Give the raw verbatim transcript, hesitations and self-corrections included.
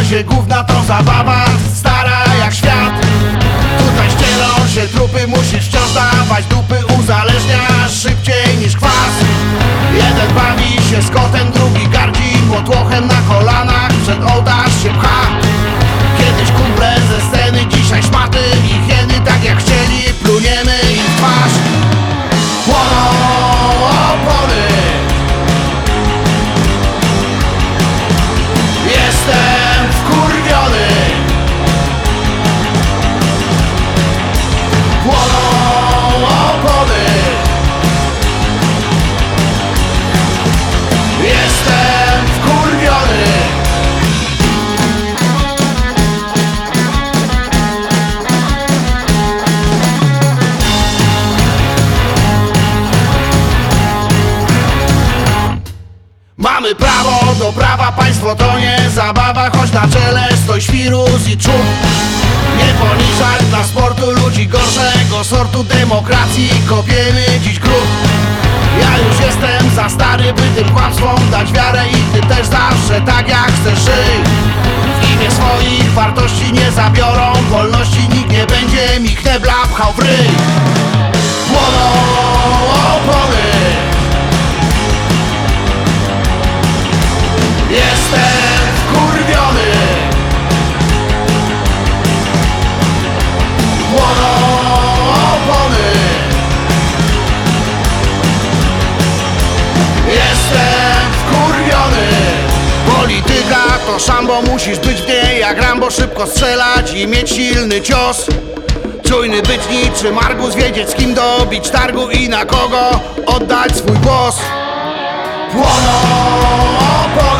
gdzie gówna to zabawa, stara jak świat. Tutaj ścielą się trupy, musisz wciąż dawać dupy, uzależniasz szybciej niż kwas. Jeden bawi się z kotem, drugi gardzi motłochem, na kolanach przed ołtarz się pcha. Kiedyś kumple ze sceny, dzisiaj szmaty i hieny, tak jak chcieli, pluniemy im w twarz. Płoną opony. Jestem wkurwiony. Płoną opony. Jestem wkurwiony. Mamy prawo do prawa, państwo to nie zabawa, choć na czele stoi świrus i czub. Nie poniżać dla sportu ludzi gorszego sortu, demokracji kopiemy dziś grób. Ja już jestem za stary, by tym kłamstwom dać wiarę, i ty też zawsze tak jak chcesz żyj. W imię swoich wartości nie zabiorą wolności, nikt nie będzie mi knebla pchał w ryj. Płoną opony. Jestem wkurwiony. Płoną opony. Jestem wkurwiony. Polityka to szambo, musisz być w niej jak Rambo, szybko strzelać i mieć silny cios. Czujny być niczym Argus, wiedzieć z kim dobić targu i na kogo oddać swój głos. Płoną opony.